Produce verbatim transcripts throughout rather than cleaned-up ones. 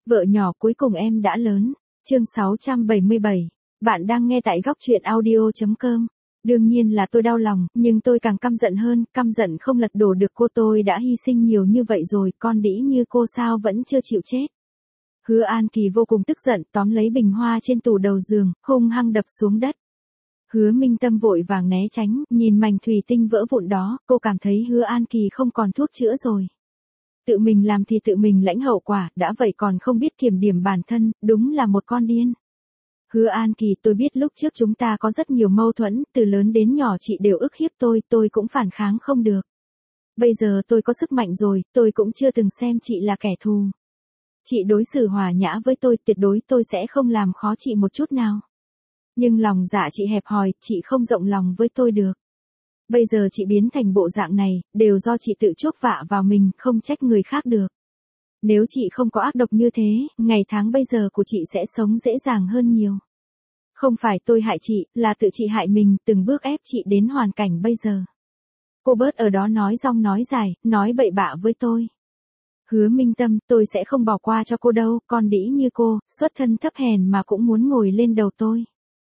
Vợ nhỏ cuối cùng em đã lớn. Chương sáu trăm bảy mươi bảy. Bạn đang nghe tại góc truyện audio.com. Đương nhiên là tôi đau lòng, nhưng tôi càng căm giận hơn, căm giận không lật đổ được cô. Tôi đã hy sinh nhiều như vậy rồi, con đĩ như cô sao vẫn chưa chịu chết. Hứa An Kỳ vô cùng tức giận, tóm lấy bình hoa trên tủ đầu giường, hung hăng đập xuống đất. Hứa Minh Tâm vội vàng né tránh, nhìn mảnh thủy tinh vỡ vụn đó, cô cảm thấy Hứa An Kỳ không còn thuốc chữa rồi. Tự mình làm thì tự mình lãnh hậu quả, đã vậy còn không biết kiểm điểm bản thân, đúng là một con điên. Hứa An Kỳ, tôi biết lúc trước chúng ta có rất nhiều mâu thuẫn, từ lớn đến nhỏ chị đều ức hiếp tôi, tôi cũng phản kháng không được. Bây giờ tôi có sức mạnh rồi, tôi cũng chưa từng xem chị là kẻ thù. Chị đối xử hòa nhã với tôi, tuyệt đối tôi sẽ không làm khó chị một chút nào. Nhưng lòng dạ chị hẹp hòi, chị không rộng lòng với tôi được. Bây giờ chị biến thành bộ dạng này, đều do chị tự chuốc vạ vào mình, không trách người khác được. Nếu chị không có ác độc như thế, ngày tháng bây giờ của chị sẽ sống dễ dàng hơn nhiều. Không phải tôi hại chị, là tự chị hại mình, từng bước ép chị đến hoàn cảnh bây giờ. Cô bớt ở đó nói rong nói dài, nói bậy bạ với tôi. Hứa Minh Tâm, tôi sẽ không bỏ qua cho cô đâu, con đĩ như cô, xuất thân thấp hèn mà cũng muốn ngồi lên đầu tôi.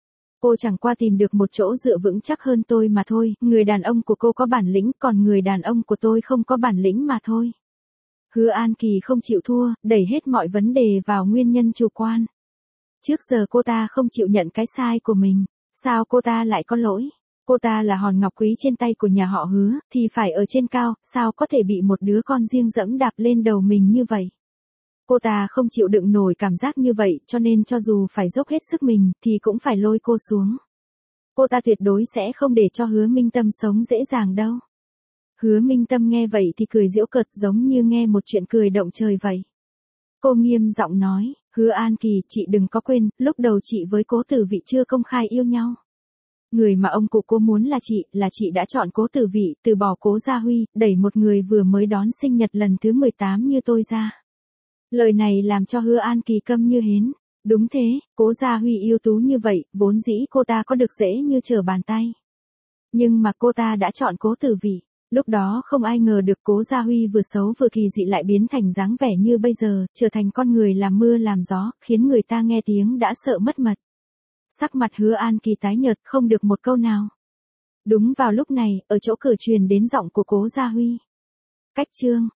Cô chẳng qua tìm được một chỗ dựa vững chắc hơn tôi mà thôi, người đàn ông của cô có bản lĩnh, còn người đàn ông của tôi không có bản lĩnh mà thôi. Hứa An Kỳ không chịu thua, đẩy hết mọi vấn đề vào nguyên nhân chủ quan. Trước giờ cô ta không chịu nhận cái sai của mình, sao cô ta lại có lỗi? Cô ta là hòn ngọc quý trên tay của nhà họ Hứa, thì phải ở trên cao, sao có thể bị một đứa con riêng dẫm đạp lên đầu mình như vậy? Cô ta không chịu đựng nổi cảm giác như vậy, cho nên cho dù phải dốc hết sức mình, thì cũng phải lôi cô xuống. Cô ta tuyệt đối sẽ không để cho Hứa Minh Tâm sống dễ dàng đâu. Hứa Minh Tâm nghe vậy thì cười giễu cợt, giống như nghe một chuyện cười động trời vậy. Cô nghiêm giọng nói, Hứa An Kỳ, chị đừng có quên, lúc đầu chị với Cố Tử Vị chưa công khai yêu nhau. Người mà ông cụ cô muốn là chị, là chị đã chọn Cố Tử Vị, từ bỏ Cố Gia Huy, đẩy một người vừa mới đón sinh nhật lần thứ mười tám như tôi ra. Lời này làm cho Hứa An Kỳ câm như hến. Đúng thế, Cố Gia Huy ưu tú như vậy, vốn dĩ cô ta có được dễ như trở bàn tay. Nhưng mà cô ta đã chọn Cố Tử Vị. Lúc đó không ai ngờ được Cố Gia Huy vừa xấu vừa kỳ dị lại biến thành dáng vẻ như bây giờ, trở thành con người làm mưa làm gió, khiến người ta nghe tiếng đã sợ mất mật. Sắc mặt Hứa An Kỳ tái nhợt, không được một câu nào. Đúng vào lúc này, ở chỗ cửa truyền đến giọng của Cố Gia Huy. Cách chương,